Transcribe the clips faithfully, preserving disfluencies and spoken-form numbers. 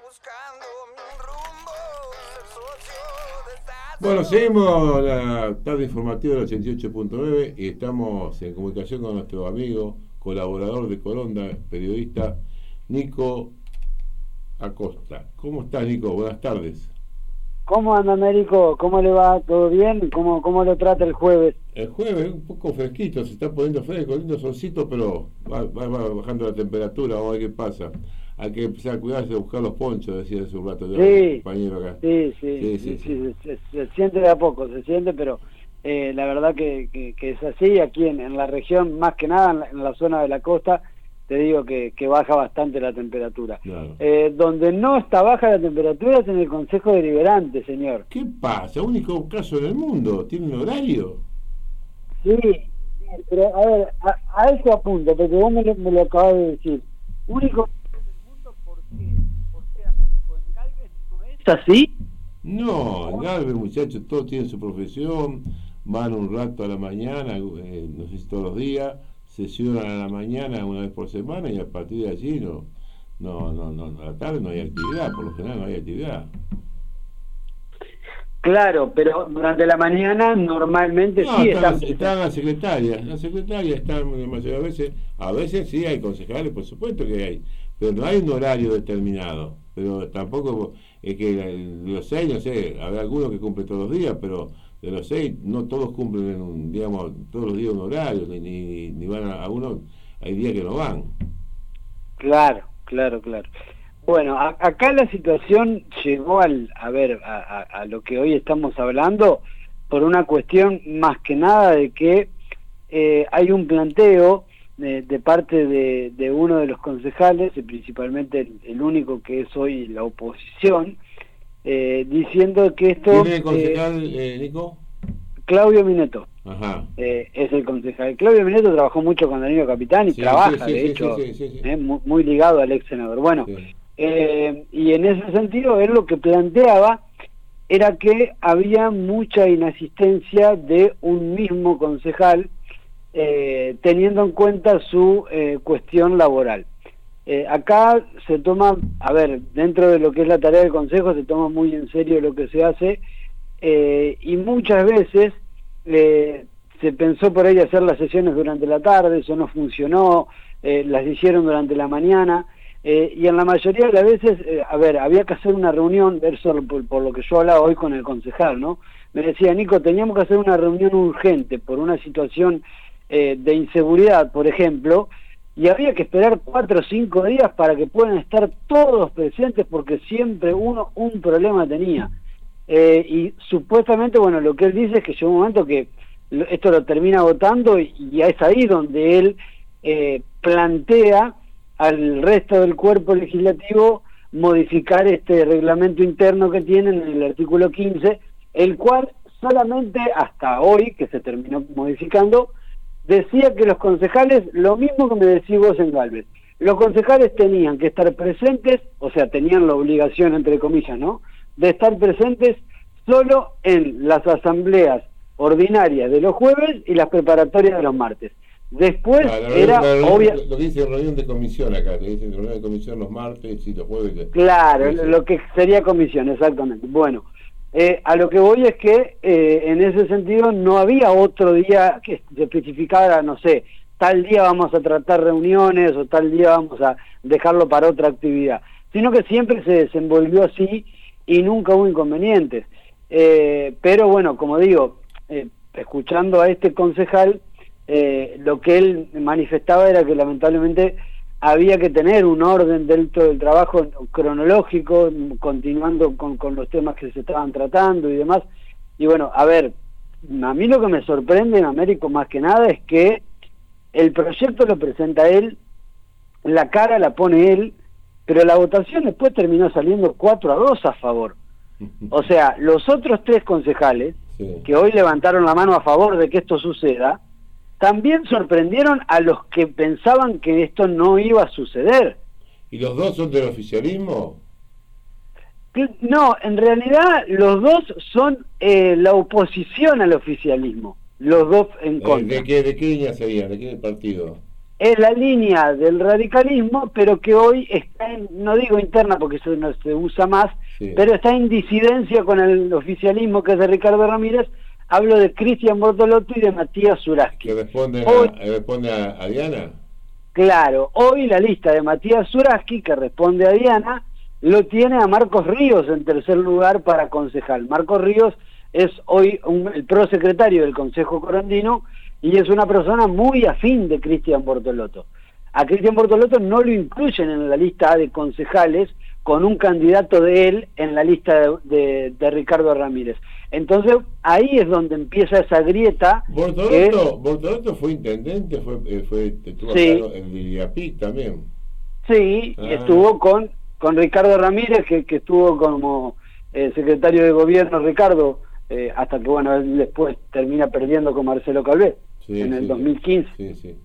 Bueno, seguimos la tarde informativa del ochenta y ocho punto nueve y estamos en comunicación con nuestro amigo, colaborador de Coronda, periodista Nico Acosta. ¿Cómo estás, Nico? Buenas tardes. ¿Cómo anda, Américo? ¿Cómo le va? ¿Todo bien? ¿Cómo, cómo lo trata el jueves? El jueves un poco fresquito, se está poniendo fresco, lindo solcito, pero va, va, va bajando la temperatura, vamos a ver qué pasa. Hay que empezar a cuidarse, a buscar los ponchos, decía hace un rato yo, sí, compañero acá. Sí, sí, sí, sí, sí, sí. Se, se, se siente de a poco, se siente, pero eh, la verdad que, que, que es así. Aquí en, en la región, más que nada en la, en la zona de la costa, te digo que, que baja bastante la temperatura. Claro. Eh, donde no está baja la temperatura es en el Consejo Deliberante, señor. ¿Qué pasa? Único caso en el mundo, ¿tiene un horario? Sí, pero a ver, a, a eso apunto, porque vos me lo, me lo acabas de decir. Único ¿es así? No, en Galvez, muchachos, todos tienen su profesión, van un rato a la mañana, eh, no sé si todos los días, sesionan a la mañana una vez por semana y a partir de allí no, no, no, no, a la tarde no hay actividad, por lo general no hay actividad. Claro, pero durante la mañana normalmente no, sí están. están... Están las secretarias, las secretarias están la mayoría de veces, a veces sí hay concejales, por supuesto que hay, pero no hay un horario determinado, pero tampoco es que de los seis, no sé, habrá algunos que cumplen todos los días, pero de los seis no todos cumplen, en un, digamos, todos los días un horario, ni, ni, ni van a, a uno, hay días que no van. Claro, claro, claro. Bueno, a, acá la situación llegó al, a ver, a, a, a lo que hoy estamos hablando por una cuestión más que nada de que eh, hay un planteo de, de parte de, de uno de los concejales, y principalmente el, el único que es hoy la oposición, eh, diciendo que esto... ¿Quién es el concejal, eh, eh, Nico? Claudio Mineto. Ajá. Eh, es el concejal. Claudio Mineto trabajó mucho con Danilo Capitán y sí, trabaja, sí, sí, de sí, hecho, sí, sí, sí, sí. Eh, muy, muy ligado al ex senador. Bueno, sí. eh, y en ese sentido, él lo que planteaba era que había mucha inasistencia de un mismo concejal, eh, teniendo en cuenta su eh, cuestión laboral. Eh, acá se toma, a ver, dentro de lo que es la tarea del Consejo, se toma muy en serio lo que se hace, eh, y muchas veces eh, se pensó por ahí hacer las sesiones durante la tarde, eso no funcionó, eh, las hicieron durante la mañana, eh, y en la mayoría de las veces, eh, a ver, había que hacer una reunión, eso por, por lo que yo hablaba hoy con el concejal, ¿no? Me decía, Nico, teníamos que hacer una reunión urgente por una situación eh, de inseguridad, por ejemplo, y había que esperar cuatro o cinco días para que puedan estar todos presentes porque siempre uno un problema tenía. Eh, y supuestamente, bueno, lo que él dice es que llegó un momento que lo, esto lo termina votando y, y es ahí donde él eh, plantea al resto del cuerpo legislativo modificar este reglamento interno que tienen en el artículo quince, el cual solamente hasta hoy, que se terminó modificando, decía que los concejales, lo mismo que me decís vos en Galvez, los concejales tenían que estar presentes, o sea, tenían la obligación, entre comillas, ¿no?, de estar presentes solo en las asambleas ordinarias de los jueves y las preparatorias de los martes. Después claro, era obvio... Lo que dice reunión de comisión acá, que dice reunión de comisión los martes y los jueves. Que... Claro, lo que sería comisión, exactamente. Bueno, eh, a lo que voy es que eh, en ese sentido no había otro día que se especificara, no sé, tal día vamos a tratar reuniones o tal día vamos a dejarlo para otra actividad, sino que siempre se desenvolvió así y nunca hubo inconvenientes. Eh, pero bueno, como digo, eh, escuchando a este concejal, eh, lo que él manifestaba era que lamentablemente había que tener un orden dentro del trabajo cronológico, continuando con, con los temas que se estaban tratando y demás. Y bueno, a ver, a mí lo que me sorprende en Américo más que nada es que el proyecto lo presenta él, la cara la pone él, pero la votación después terminó saliendo cuatro a dos a favor. O sea, los otros tres concejales, sí, que hoy levantaron la mano a favor de que esto suceda, también sorprendieron a los que pensaban que esto no iba a suceder. ¿Y los dos son del oficialismo? No, en realidad los dos son eh, la oposición al oficialismo, los dos en contra. ¿De qué, de qué línea serían? ¿De qué partido? es la línea del radicalismo, pero que hoy está, en, no digo interna porque eso no se usa más, sí. pero está en disidencia con el oficialismo que es de Ricardo Ramírez. Hablo de Cristian Bortolotto y de Matías Zurasky. ¿Que responde, hoy, a, responde a, a Diana? Claro, hoy la lista de Matías Zurasky, que responde a Diana, lo tiene a Marcos Ríos en tercer lugar para concejal. Marcos Ríos es hoy un, el prosecretario del Consejo Corondino y es una persona muy afín de Cristian Bortolotto. A Cristian Bortolotto no lo incluyen en la lista de concejales con un candidato de él en la lista de, de, de Ricardo Ramírez. Entonces ahí es donde empieza esa grieta. Bortolotto, que... Bortolotto fue intendente, fue, fue estuvo sí. acá en Villapit también. Sí, ah. estuvo con, con Ricardo Ramírez, que, que estuvo como eh, secretario de gobierno Ricardo, eh, hasta que bueno, él después termina perdiendo con Marcelo Calvet sí, en el sí, dos mil quince. Sí, sí.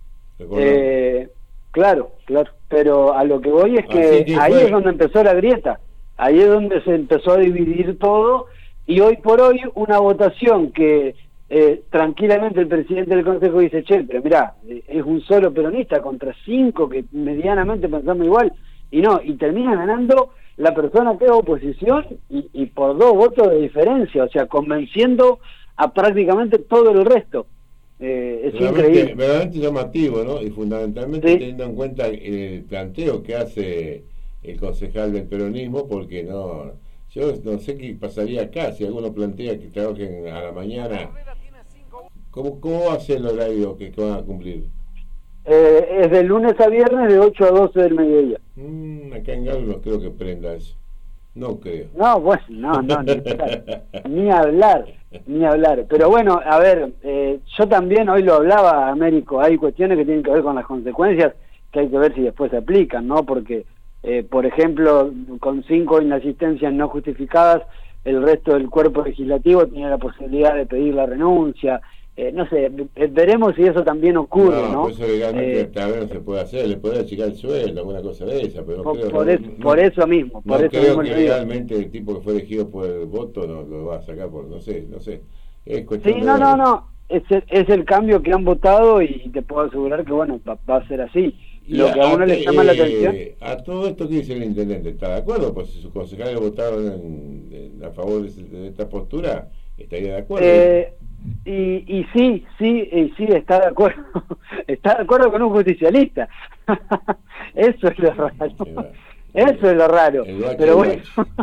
Eh, claro, claro, pero a lo que voy es que, que ahí fue. es donde empezó la grieta, ahí es donde se empezó a dividir todo, y hoy por hoy una votación que eh, tranquilamente el presidente del Consejo dice, che, pero mirá, eh, es un solo peronista contra cinco que medianamente pensamos igual, y no, y termina ganando la persona que es oposición y, y por dos votos de diferencia, o sea, convenciendo a prácticamente todo el resto. Eh, es verdaderamente, increíble. Verdaderamente llamativo, ¿no? Y fundamentalmente ¿sí? teniendo en cuenta el planteo que hace el concejal del peronismo, porque no, yo no sé qué pasaría acá si alguno plantea que trabajen a la mañana. ¿Cómo, cómo va a ser el horario que, que van a cumplir? Eh, es de lunes a viernes de ocho a doce del mediodía. Mm, acá en Galo no creo que prenda eso. No creo. No, bueno, no, no, ni, ni hablar, ni hablar. Pero bueno, a ver, eh, yo también hoy lo hablaba, Américo, hay cuestiones que tienen que ver con las consecuencias que hay que ver si después se aplican, ¿no? Porque, eh, por ejemplo, con cinco inasistencias no justificadas, el resto del cuerpo legislativo tiene la posibilidad de pedir la renuncia. Eh, no sé, veremos si eso también ocurre, ¿no? No, pues eso legalmente eh, tal vez no se puede hacer, le puede achicar el sueldo, alguna cosa de esa, pero no por, creo... Por, no, es, no, por eso mismo, por no eso creo mismo que legalmente el tipo que fue elegido por el voto no lo va a sacar por, no sé, no sé. Es cuestión sí, de no, ver. no, no, es el, es el cambio que han votado y te puedo asegurar que, bueno, va, va a ser así. Y Lo que a uno a, le llama eh, la atención... A todo esto que dice el intendente, ¿está de acuerdo? Pues si sus concejales votaron en, en, a favor de, de esta postura, ¿estaría de acuerdo? Eh, y, y sí, sí, y sí está de acuerdo, está de acuerdo con un justicialista. Eso es lo raro. Eso es lo raro. Pero bueno,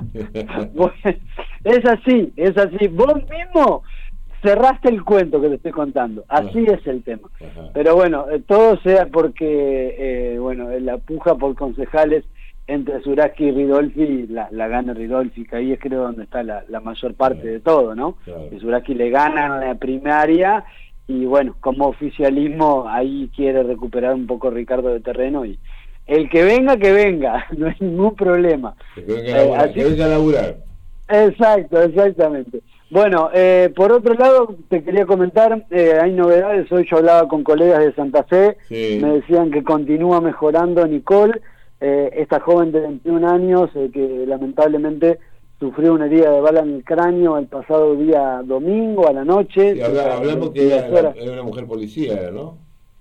bueno, es así, es así. Vos mismo cerraste el cuento que te estoy contando. Así es el tema. Pero bueno, todo sea porque, eh, bueno, la puja por concejales entre Zurasky y Ridolfi, la, la gana Ridolfi, que ahí es creo donde está la, la mayor parte claro. de todo, ¿no? Claro. Que Zurasky le gana en la primaria y bueno, como oficialismo ahí quiere recuperar un poco Ricardo de terreno y el que venga, que venga, no hay ningún problema. Que venga a laburar. Eh, que venga a laburar. Exacto, exactamente. Bueno, eh, por otro lado, te quería comentar, eh, hay novedades, hoy yo hablaba con colegas de Santa Fe, sí. me decían que continúa mejorando Nicole, eh, esta joven de veintiún años eh, que lamentablemente sufrió una herida de bala en el cráneo el pasado día domingo a la noche. Sí, habla, hablamos que era, era una mujer policía, ¿no?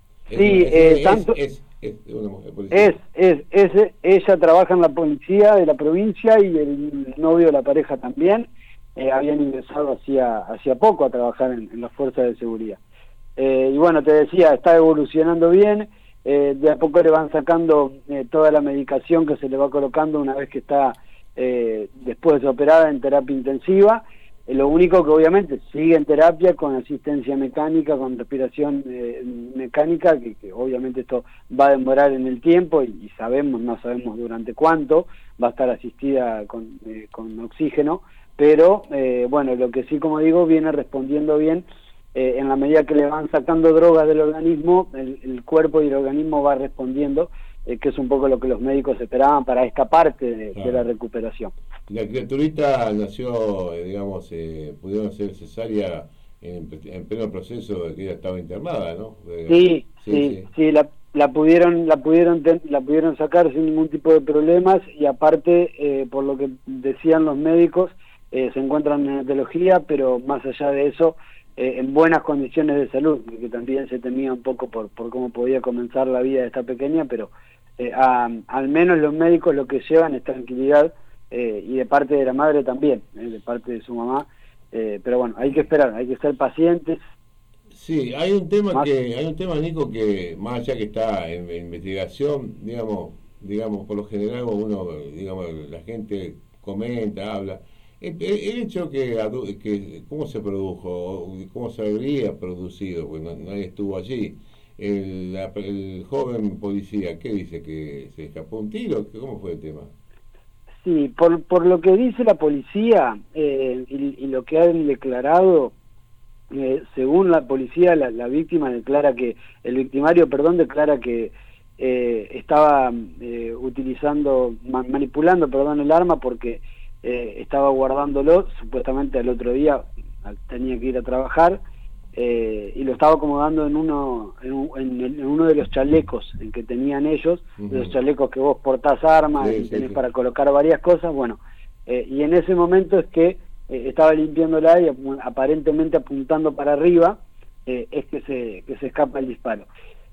Sí, es, eh, es, tanto... Es, es, es una mujer policía. Es, es, es, ella trabaja en la policía de la provincia y el novio de la pareja también. Eh, habían ingresado hacía, hacía poco a trabajar en, en las fuerzas de seguridad. Eh, y bueno, te decía, está evolucionando bien, eh, de a poco le van sacando eh, toda la medicación que se le va colocando una vez que está eh, después de operada en terapia intensiva. Eh, lo único que obviamente sigue en terapia con asistencia mecánica, con respiración eh, mecánica, que, que obviamente esto va a demorar en el tiempo y, y sabemos, no sabemos durante cuánto, va a estar asistida con, eh, con oxígeno, pero eh, bueno, lo que sí, como digo, viene respondiendo bien. Eh, en la medida que le van sacando drogas del organismo, el, el cuerpo y el organismo va respondiendo, eh, que es un poco lo que los médicos esperaban para esta parte de, claro. de la recuperación. La criaturita nació, eh, digamos, eh, pudieron hacer cesárea en, en pleno proceso de que ella estaba internada, ¿no? Eh, sí, sí, sí, sí, sí la, la pudieron, la pudieron, la pudieron sacar sin ningún tipo de problemas y aparte, eh, por lo que decían los médicos, Eh, se encuentran en etología, pero más allá de eso, eh, en buenas condiciones de salud, que también se temía un poco por, por cómo podía comenzar la vida de esta pequeña, pero eh, a, al menos los médicos lo que llevan es tranquilidad, eh, y de parte de la madre también, eh, de parte de su mamá, eh, pero bueno, hay que esperar, hay que ser pacientes. Sí, hay un tema más, que hay un tema, Nico, que más allá que está en, en investigación, digamos, digamos por lo general uno, digamos, la gente comenta, habla, el, el hecho que, que cómo se produjo, cómo se habría producido, pues no, nadie estuvo allí. El, la, el joven policía, ¿qué dice? ¿Que se escapó un tiro? ¿Cómo fue el tema? Sí, por, por lo que dice la policía eh, y, y lo que han declarado, eh, según la policía, la, la víctima declara que, el victimario, perdón, declara que eh, estaba eh, utilizando, man, manipulando, perdón, el arma porque eh, estaba guardándolo, supuestamente al otro día tenía que ir a trabajar, eh, y lo estaba acomodando en uno en, un, en, el, en uno de los chalecos en que tenían ellos, uh-huh. Los chalecos que vos portás armas sí, y tenés sí, sí. para colocar varias cosas, bueno, eh, y en ese momento es que eh, estaba limpiándola y ap aparentemente apuntando para arriba, eh, es que se, que se escapa el disparo.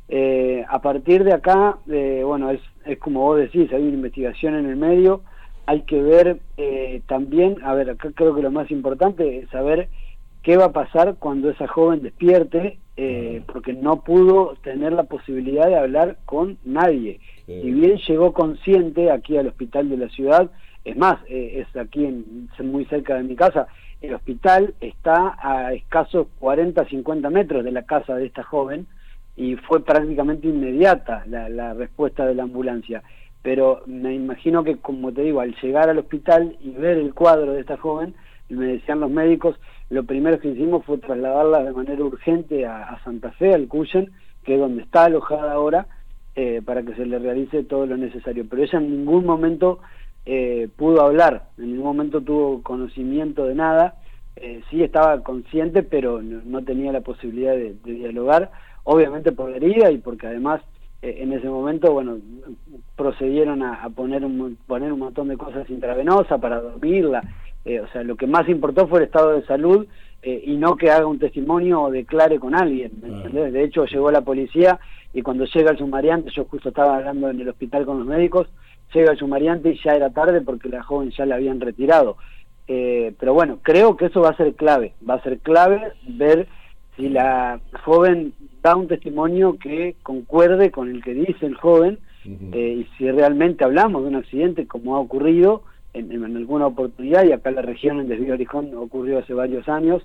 Eh, a partir de acá, eh, bueno, es, es como vos decís, hay una investigación en el medio, hay que ver eh, también, a ver, acá creo que lo más importante es saber qué va a pasar cuando esa joven despierte, eh, porque no pudo tener la posibilidad de hablar con nadie. Sí. Si bien llegó consciente aquí al hospital de la ciudad, es más, eh, es aquí en, muy cerca de mi casa, el hospital está a escasos cuarenta a cincuenta metros de la casa de esta joven, y fue prácticamente inmediata la, la respuesta de la ambulancia. Pero me imagino que, como te digo, al llegar al hospital y ver el cuadro de esta joven, me decían los médicos, lo primero que hicimos fue trasladarla de manera urgente a, a Santa Fe, al Cuyen, que es donde está alojada ahora, eh, para que se le realice todo lo necesario. Pero ella en ningún momento eh, pudo hablar, en ningún momento tuvo conocimiento de nada, eh, sí estaba consciente, pero no, no tenía la posibilidad de, de dialogar, obviamente por la herida y porque además eh, en ese momento, bueno, procedieron a, a poner, un, poner un montón de cosas intravenosas para dormirla. Eh, o sea, lo que más importó fue el estado de salud, eh, y no que haga un testimonio o declare con alguien, ¿me entendés? De hecho, llegó la policía y cuando llega el sumariante, yo justo estaba hablando en el hospital con los médicos, llega el sumariante y ya era tarde porque la joven ya la habían retirado. Eh, pero bueno, creo que eso va a ser clave, va a ser clave ver si la joven da un testimonio que concuerde con el que dice el joven, uh-huh. eh, y si realmente hablamos de un accidente como ha ocurrido En, en alguna oportunidad, y acá en la región, en Desvío Orijón, ocurrió hace varios años,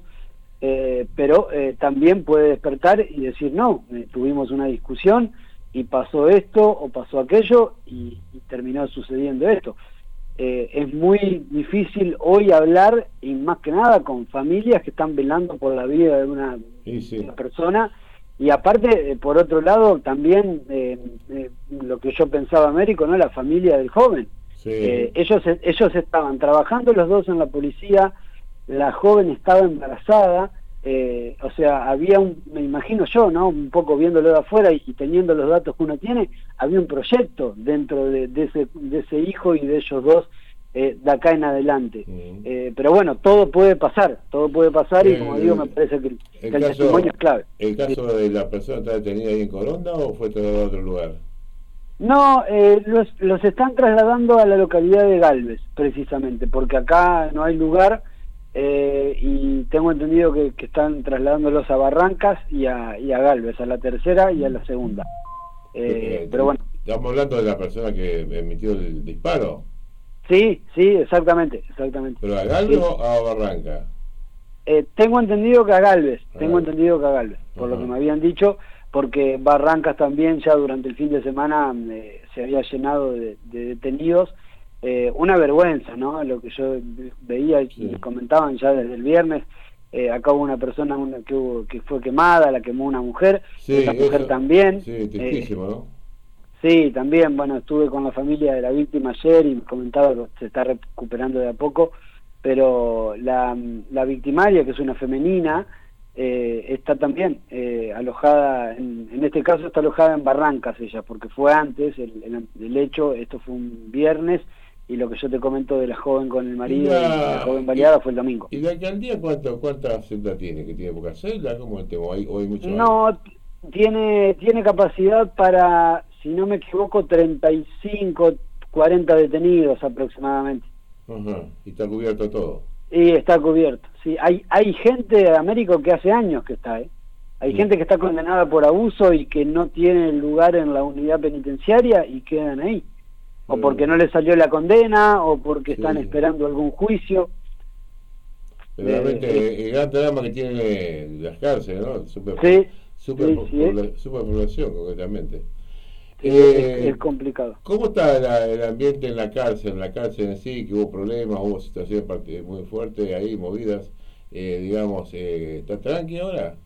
eh, pero eh, también puede despertar y decir, no, eh, tuvimos una discusión y pasó esto o pasó aquello y, y terminó sucediendo esto. Eh, es muy difícil hoy hablar, y más que nada con familias que están velando por la vida de una, sí, sí. de una persona, y aparte, eh, por otro lado, también eh, eh, lo que yo pensaba, Américo, ¿no? La familia del joven. Sí. Eh, ellos ellos estaban trabajando los dos en la policía, la joven estaba embarazada, eh, o sea, había un, me imagino yo, ¿no? Un poco viéndolo de afuera y, y teniendo los datos que uno tiene, había un proyecto dentro de, de, ese, de ese hijo y de ellos dos, eh, de acá en adelante. Mm. Eh, pero bueno, todo puede pasar, todo puede pasar, y como digo, me parece que el, el, que el caso, testimonio es clave. ¿El caso sí. de la persona está detenida ahí en Coronda o fue trasladado a otro lugar? No, eh, los, los están trasladando a la localidad de Galvez, precisamente, porque acá no hay lugar, eh, y tengo entendido que, que están trasladándolos a Barrancas y a, y a Galvez, a la tercera y a la segunda. Eh, eh, pero bueno. ¿Estamos hablando de la persona que emitió el disparo? Sí, sí, exactamente, exactamente. ¿Pero a Galvez sí. o a Barranca? Eh, tengo entendido que a Galvez, ah. tengo entendido que a Galvez, por uh-huh. lo que me habían dicho, porque Barrancas también ya durante el fin de semana eh, se había llenado de, de detenidos. Eh, una vergüenza, ¿no? Lo que yo veía y sí. comentaban ya desde el viernes. Eh, acá hubo una persona una, que, hubo, que fue quemada, la quemó una mujer, sí, esa mujer eso, también. Sí, tristísimo, eh, ¿no? Sí, también, bueno, estuve con la familia de la víctima ayer y me comentaba que se está recuperando de a poco, pero la, la victimaria, que es una femenina, Eh, está también eh, alojada, en, en este caso está alojada en Barrancas ella, porque fue antes el, el, el hecho, esto fue un viernes, y lo que yo te comento de la joven con el marido, y la, y la joven baleada fue el domingo. ¿Y la alcaldía cuánto, cuántas celdas tiene? ¿Que tiene pocas celdas? ¿Cómo el tema? ¿Hay, o hay mucho no, más? tiene tiene capacidad para, si no me equivoco, treinta y cinco, cuarenta detenidos aproximadamente. Ajá, y está cubierto todo. Y está cubierto, sí. Hay hay gente de América que hace años que está, ¿eh? Hay sí. gente que está condenada por abuso y que no tiene lugar en la unidad penitenciaria y quedan ahí. O porque no les salió la condena, o porque sí. están esperando algún juicio. Realmente eh, el gran drama que tienen las cárceles, ¿no? Super, sí, super, sí, pobla, sí. superpoblación, concretamente. Sí, eh, es, es complicado. ¿Cómo está la, el ambiente en la cárcel? En la cárcel en sí, que hubo problemas, hubo situaciones muy fuertes ahí, movidas, eh, digamos, eh, ¿está tranqui ahora?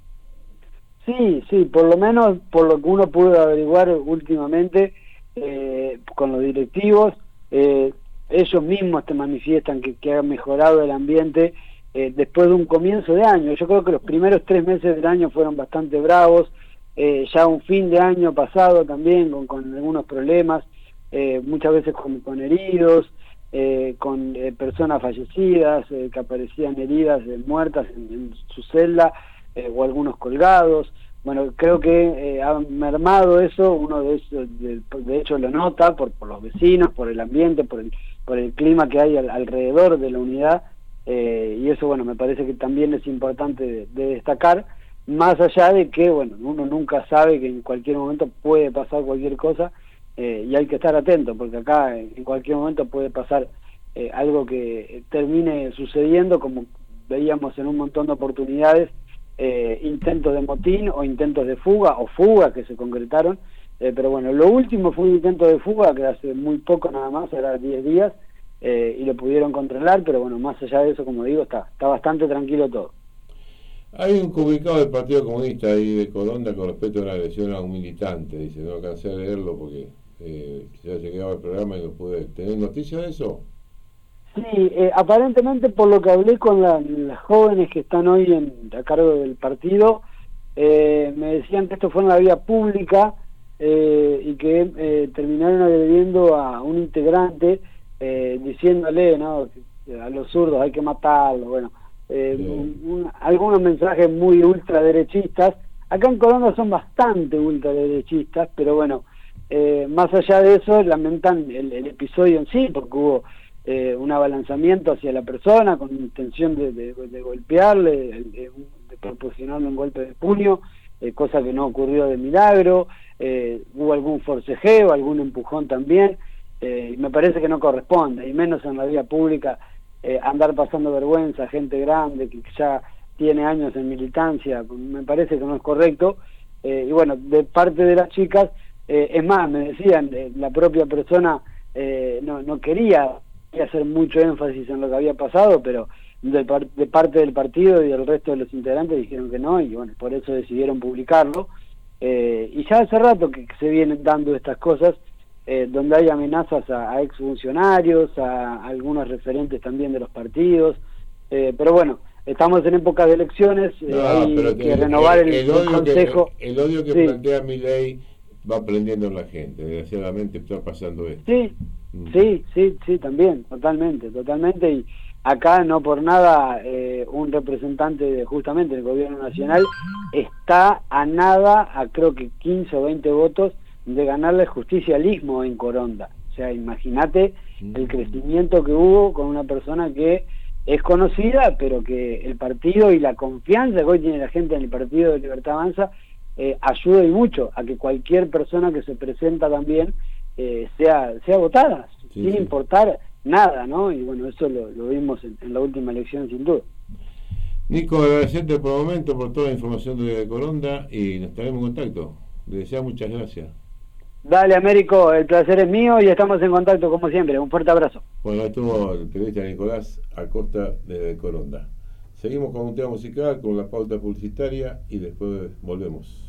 Sí, sí, por lo menos por lo que uno pudo averiguar últimamente eh, con los directivos, eh, ellos mismos te manifiestan que, que ha mejorado el ambiente eh, después de un comienzo de año. Yo creo que los primeros tres meses del año fueron bastante bravos, eh, ya un fin de año pasado también con, con algunos problemas, eh, muchas veces con, con heridos, eh, con eh, personas fallecidas eh, que aparecían heridas, eh, muertas en, en su celda, eh, o algunos colgados. Bueno, creo que eh, ha mermado eso, uno de esos, de, de hecho lo nota por, por los vecinos, por el ambiente, por el, por el clima que hay al, alrededor de la unidad, eh, y eso, bueno, me parece que también es importante de, de destacar, más allá de que, bueno, uno nunca sabe que en cualquier momento puede pasar cualquier cosa, eh, y hay que estar atento, porque acá en cualquier momento puede pasar eh, algo que termine sucediendo, como veíamos en un montón de oportunidades, Eh, intentos de motín o intentos de fuga o fugas que se concretaron, eh, pero bueno, lo último fue un intento de fuga que hace muy poco nada más, era diez días, eh, y lo pudieron controlar, pero bueno, más allá de eso, como digo, está, está bastante tranquilo todo. Hay un comunicado del Partido Comunista ahí de Coronda con respecto a una agresión a un militante, dice, no alcancé a leerlo porque eh, ya se quedaba el programa y no pude tener noticia de eso. Sí, eh, aparentemente por lo que hablé con la, las jóvenes que están hoy en, a cargo del partido, eh, me decían que esto fue en la vía pública eh, y que eh, terminaron agrediendo a un integrante eh, diciéndole, ¿no?, a los zurdos hay que matarlo, bueno, eh, sí. un, un, algunos mensajes muy ultraderechistas. Acá en Colombia son bastante ultraderechistas, pero bueno, eh, más allá de eso lamentan el, el episodio en sí, porque hubo Eh, un abalanzamiento hacia la persona con intención de, de, de golpearle, de, de, de proporcionarle un golpe de puño, eh, cosa que no ocurrió de milagro, eh, hubo algún forcejeo, algún empujón también, eh, y me parece que no corresponde, y menos en la vía pública, eh, andar pasando vergüenza a gente grande que ya tiene años en militancia, me parece que no es correcto, eh, y bueno, de parte de las chicas, eh, es más, me decían, eh, la propia persona eh, no, no quería hacer mucho énfasis en lo que había pasado, pero de, par de parte del partido y del resto de los integrantes dijeron que no, y bueno, por eso decidieron publicarlo, eh, y ya hace rato que se vienen dando estas cosas, eh, donde hay amenazas a, a exfuncionarios, a, a algunos referentes también de los partidos, eh, pero bueno, estamos en época de elecciones, eh, no, hay pero que el, renovar el, el, el, el consejo. Que, el odio que sí. plantea Milei va aprendiendo en la gente, desgraciadamente está pasando esto. Sí. Sí, sí, sí, también, totalmente, totalmente, y acá no por nada eh, un representante de justamente del gobierno nacional está a nada, a creo que quince o veinte votos de ganarle justicialismo en Coronda. O sea, imagínate el crecimiento que hubo con una persona que es conocida, pero que el partido y la confianza que hoy tiene la gente en el Partido de Libertad Avanza eh, ayuda y mucho a que cualquier persona que se presenta también Eh, sea sea votada, sí, sin sí. importar nada, ¿no? Y bueno, eso lo, lo vimos en, en la última elección sin duda. Nico, agradecerte por el momento, por toda la información de Coronda y nos estaremos en contacto. Le deseo muchas gracias. Dale, Américo, el placer es mío y estamos en contacto como siempre. Un fuerte abrazo. Bueno, estuvo el periodista Nicolás Acosta de Coronda. Seguimos con un tema musical, con la pauta publicitaria y después volvemos.